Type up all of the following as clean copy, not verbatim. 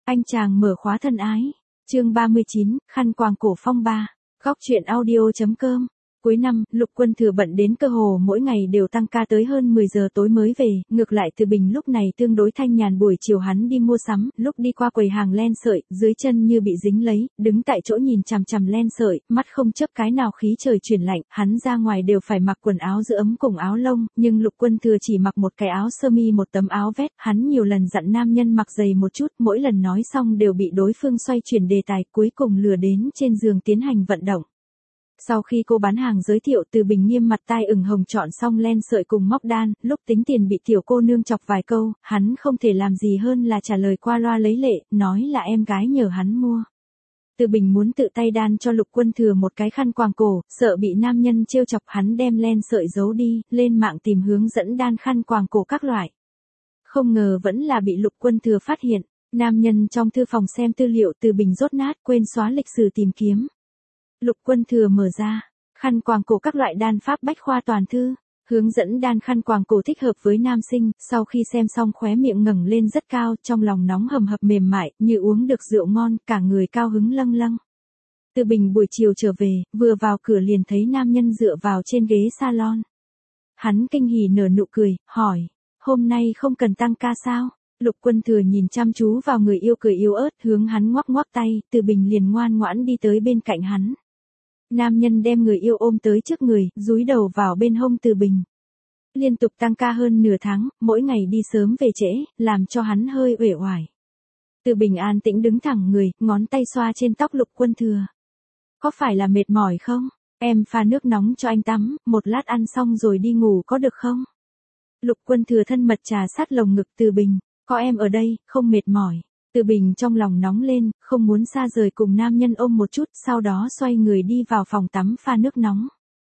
Anh chàng mở khóa thân ái. Chương 39, khăn quàng cổ phong ba. Góc truyện audio.com. Cuối năm, Lục Quân Thừa bận đến cơ hồ mỗi ngày đều tăng ca tới hơn 10 giờ tối mới về, ngược lại Từ Bình lúc này tương đối thanh nhàn. Buổi chiều hắn đi mua sắm, lúc đi qua quầy hàng len sợi, dưới chân như bị dính lấy, đứng tại chỗ nhìn chằm chằm len sợi, mắt không chớp cái nào. Khí trời chuyển lạnh, hắn ra ngoài đều phải mặc quần áo giữ ấm cùng áo lông, nhưng Lục Quân Thừa chỉ mặc một cái áo sơ mi một tấm áo vest. Hắn nhiều lần dặn nam nhân mặc dày một chút, mỗi lần nói xong đều bị đối phương xoay chuyển đề tài, cuối cùng lừa đến trên giường tiến hành vận động. Sau khi cô bán hàng giới thiệu, Từ Bình nghiêm mặt tai ửng hồng chọn xong len sợi cùng móc đan, lúc tính tiền bị tiểu cô nương chọc vài câu, hắn không thể làm gì hơn là trả lời qua loa lấy lệ, nói là em gái nhờ hắn mua. Từ Bình muốn tự tay đan cho Lục Quân Thừa một cái khăn quàng cổ, sợ bị nam nhân trêu chọc, hắn đem len sợi giấu đi, lên mạng tìm hướng dẫn đan khăn quàng cổ các loại. Không ngờ vẫn là bị Lục Quân Thừa phát hiện, nam nhân trong thư phòng xem tư liệu. Từ Bình rốt nát quên xóa lịch sử tìm kiếm. Lục Quân Thừa mở ra, khăn quàng cổ các loại đan pháp bách khoa toàn thư, hướng dẫn đan khăn quàng cổ thích hợp với nam sinh. Sau khi xem xong khóe miệng ngẩng lên rất cao, trong lòng nóng hầm hập mềm mại, như uống được rượu ngon, cả người cao hứng lâng lâng. Từ Bình buổi chiều trở về, vừa vào cửa liền thấy nam nhân dựa vào trên ghế salon. Hắn kinh hỉ nở nụ cười, hỏi, hôm nay không cần tăng ca sao? Lục Quân Thừa nhìn chăm chú vào người yêu cười yếu ớt, hướng hắn ngoắc ngoắc tay. Từ Bình liền ngoan ngoãn đi tới bên cạnh hắn. Nam nhân đem người yêu ôm tới trước người, dúi đầu vào bên hông Từ Bình. Liên tục tăng ca hơn nửa tháng, mỗi ngày đi sớm về trễ, làm cho hắn hơi uể oải. Từ Bình an tĩnh đứng thẳng người, ngón tay xoa trên tóc Lục Quân Thừa. Có phải là mệt mỏi không? Em pha nước nóng cho anh tắm, một lát ăn xong rồi đi ngủ có được không? Lục Quân Thừa thân mật trà sát lồng ngực Từ Bình. Có em ở đây, không mệt mỏi. Từ Bình trong lòng nóng lên, không muốn xa rời, cùng nam nhân ôm một chút, sau đó xoay người đi vào phòng tắm pha nước nóng.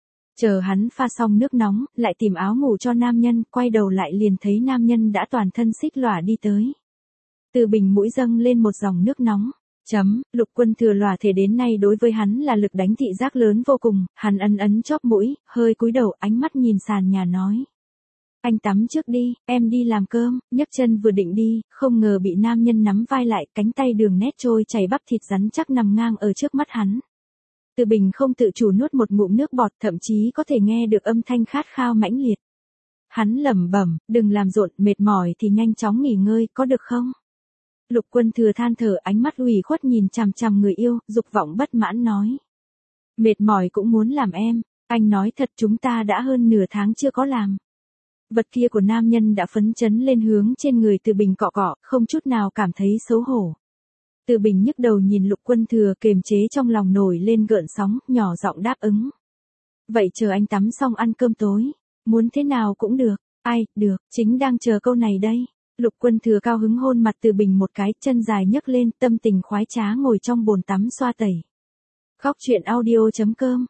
Chờ hắn pha xong nước nóng, lại tìm áo ngủ cho nam nhân, quay đầu lại liền thấy nam nhân đã toàn thân xích lòa đi tới. Từ Bình mũi dâng lên một dòng nước nóng. Lục Quân Thừa lòa thể đến nay đối với hắn là lực đánh thị giác lớn vô cùng, hắn ấn chóp mũi, hơi cúi đầu, ánh mắt nhìn sàn nhà nói. Anh tắm trước đi, em đi làm cơm. Nhấc chân vừa định đi, không ngờ bị nam nhân nắm vai lại, cánh tay đường nét trôi chảy bắp thịt rắn chắc nằm ngang ở trước mắt hắn. Từ Bình không tự chủ nuốt một ngụm nước bọt, thậm chí có thể nghe được âm thanh khát khao mãnh liệt. Hắn lẩm bẩm, đừng làm rộn, mệt mỏi thì nhanh chóng nghỉ ngơi, có được không? Lục Quân Thừa than thở, ánh mắt ủy khuất nhìn chằm chằm người yêu, dục vọng bất mãn nói. Mệt mỏi cũng muốn làm em, anh nói thật, chúng ta đã hơn nửa tháng chưa có làm. Vật kia của nam nhân đã phấn chấn lên hướng trên người Từ Bình cọ cọ, không chút nào cảm thấy xấu hổ. Từ Bình nhức đầu nhìn Lục Quân Thừa, kiềm chế trong lòng nổi lên gợn sóng, nhỏ giọng đáp ứng. Vậy chờ anh tắm xong ăn cơm tối, muốn thế nào cũng được. Ai, được, chính đang chờ câu này đây. Lục Quân Thừa cao hứng hôn mặt Từ Bình một cái, chân dài nhấc lên, tâm tình khoái trá ngồi trong bồn tắm xoa tẩy. Góc truyện audio.com.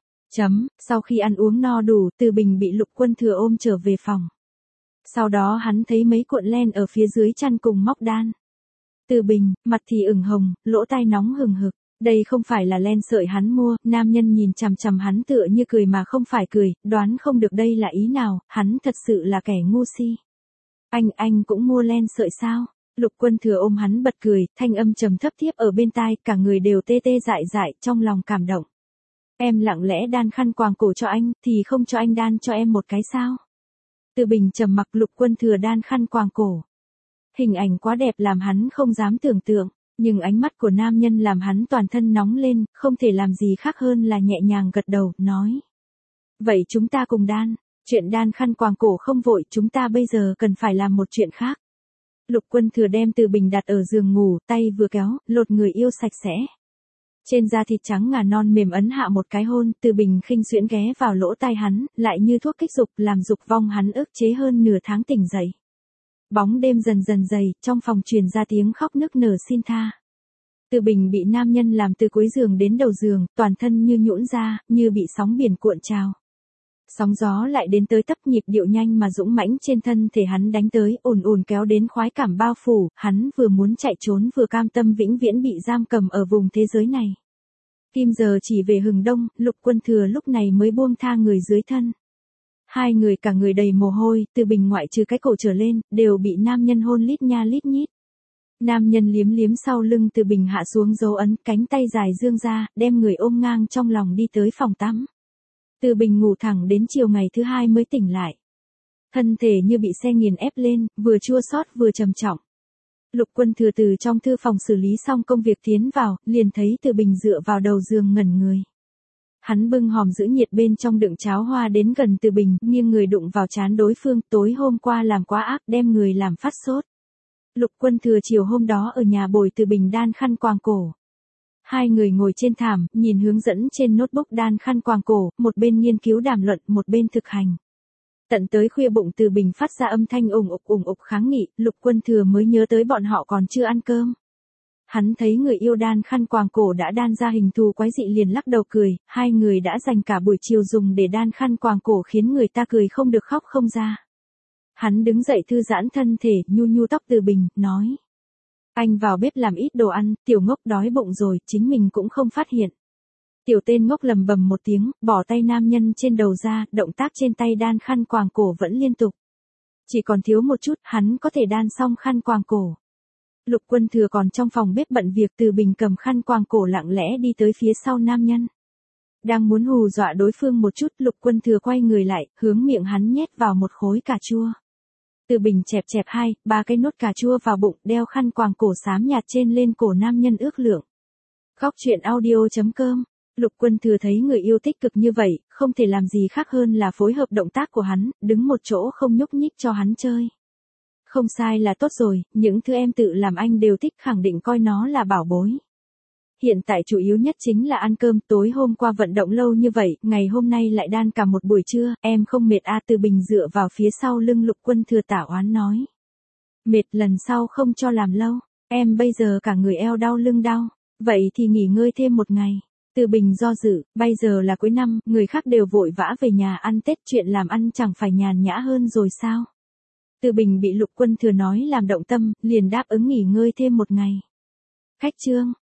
Sau khi ăn uống no đủ, Từ Bình bị Lục Quân Thừa ôm trở về phòng. Sau đó hắn thấy mấy cuộn len ở phía dưới chăn cùng móc đan. Từ Bình, mặt thì ửng hồng, lỗ tai nóng hừng hực. Đây không phải là len sợi hắn mua, nam nhân nhìn chằm chằm hắn tựa như cười mà không phải cười, đoán không được đây là ý nào, hắn thật sự là kẻ ngu si. Anh cũng mua len sợi sao? Lục Quân Thừa ôm hắn bật cười, thanh âm trầm thấp tiếp ở bên tai, cả người đều tê tê dại dại, trong lòng cảm động. Em lặng lẽ đan khăn quàng cổ cho anh, thì không cho anh đan cho em một cái sao? Từ Bình trầm mặc. Lục Quân Thừa đan khăn quàng cổ. Hình ảnh quá đẹp làm hắn không dám tưởng tượng, nhưng ánh mắt của nam nhân làm hắn toàn thân nóng lên, không thể làm gì khác hơn là nhẹ nhàng gật đầu, nói. Vậy chúng ta cùng đan, chuyện đan khăn quàng cổ không vội, chúng ta bây giờ cần phải làm một chuyện khác. Lục Quân Thừa đem Từ Bình đặt ở giường ngủ, tay vừa kéo, lột người yêu sạch sẽ. Trên da thịt trắng ngà non mềm ấn hạ một cái hôn, Từ Bình khinh xuyễn ghé vào lỗ tai hắn, lại như thuốc kích dục, làm dục vong hắn ức chế hơn nửa tháng tỉnh dậy. Bóng đêm dần dần dày, trong phòng truyền ra tiếng khóc nức nở xin tha. Từ Bình bị nam nhân làm từ cuối giường đến đầu giường, toàn thân như nhũn ra, như bị sóng biển cuộn trào. Sóng gió lại đến tới tấp, nhịp điệu nhanh mà dũng mãnh trên thân thể hắn đánh tới, ùn ùn kéo đến khoái cảm bao phủ, hắn vừa muốn chạy trốn vừa cam tâm vĩnh viễn bị giam cầm ở vùng thế giới này. Kim giờ chỉ về hừng đông, Lục Quân Thừa lúc này mới buông tha người dưới thân. Hai người cả người đầy mồ hôi, Từ Bình ngoại trừ cái cổ trở lên, đều bị nam nhân hôn lít nha lít nhít. Nam nhân liếm liếm sau lưng Từ Bình hạ xuống dấu ấn, cánh tay dài dương ra, đem người ôm ngang trong lòng đi tới phòng tắm. Từ Bình ngủ thẳng đến chiều ngày thứ hai mới tỉnh lại. Thân thể như bị xe nghiền ép lên, vừa chua xót vừa trầm trọng. Lục Quân Thừa từ trong thư phòng xử lý xong công việc tiến vào, liền thấy Từ Bình dựa vào đầu giường ngẩn người. Hắn bưng hòm giữ nhiệt bên trong đựng cháo hoa đến gần Từ Bình, nghiêng người đụng vào trán đối phương, tối hôm qua làm quá ác đem người làm phát sốt. Lục Quân Thừa chiều hôm đó ở nhà bồi Từ Bình đan khăn quàng cổ. Hai người ngồi trên thảm, nhìn hướng dẫn trên notebook đan khăn quàng cổ, một bên nghiên cứu đàm luận, một bên thực hành. Tận tới khuya bụng Từ Bình phát ra âm thanh ủng ục kháng nghị, Lục Quân Thừa mới nhớ tới bọn họ còn chưa ăn cơm. Hắn thấy người yêu đan khăn quàng cổ đã đan ra hình thù quái dị liền lắc đầu cười, hai người đã dành cả buổi chiều dùng để đan khăn quàng cổ khiến người ta cười không được khóc không ra. Hắn đứng dậy thư giãn thân thể, nhu nhu tóc Từ Bình, nói. Anh vào bếp làm ít đồ ăn, tiểu ngốc đói bụng rồi, chính mình cũng không phát hiện. Tiểu tên ngốc lầm bầm một tiếng, bỏ tay nam nhân trên đầu ra, động tác trên tay đan khăn quàng cổ vẫn liên tục. Chỉ còn thiếu một chút, hắn có thể đan xong khăn quàng cổ. Lục Quân Thừa còn trong phòng bếp bận việc, Từ Bình cầm khăn quàng cổ lặng lẽ đi tới phía sau nam nhân. Đang muốn hù dọa đối phương một chút, Lục Quân Thừa quay người lại, hướng miệng hắn nhét vào một khối cà chua. Từ Bình chẹp 2-3 cái nốt cà chua vào bụng, đeo khăn quàng cổ xám nhạt trên lên cổ nam nhân ước lượng. Góc truyện audio.com. Lục Quân Thừa thấy người yêu tích cực như vậy, không thể làm gì khác hơn là phối hợp động tác của hắn, đứng một chỗ không nhúc nhích cho hắn chơi. Không sai là tốt rồi, những thứ em tự làm anh đều thích, khẳng định coi nó là bảo bối. Hiện tại chủ yếu nhất chính là ăn cơm, tối hôm qua vận động lâu như vậy, ngày hôm nay lại đan cả một buổi trưa, em không mệt à? Từ Bình dựa vào phía sau lưng Lục Quân Thừa tả oán nói. Mệt lần sau không cho làm lâu, em bây giờ cả người eo đau lưng đau, vậy thì nghỉ ngơi thêm một ngày. Từ Bình do dự, bây giờ là cuối năm, người khác đều vội vã về nhà ăn Tết, chuyện làm ăn chẳng phải nhàn nhã hơn rồi sao? Từ Bình bị Lục Quân Thừa nói làm động tâm, liền đáp ứng nghỉ ngơi thêm một ngày. Khách trương.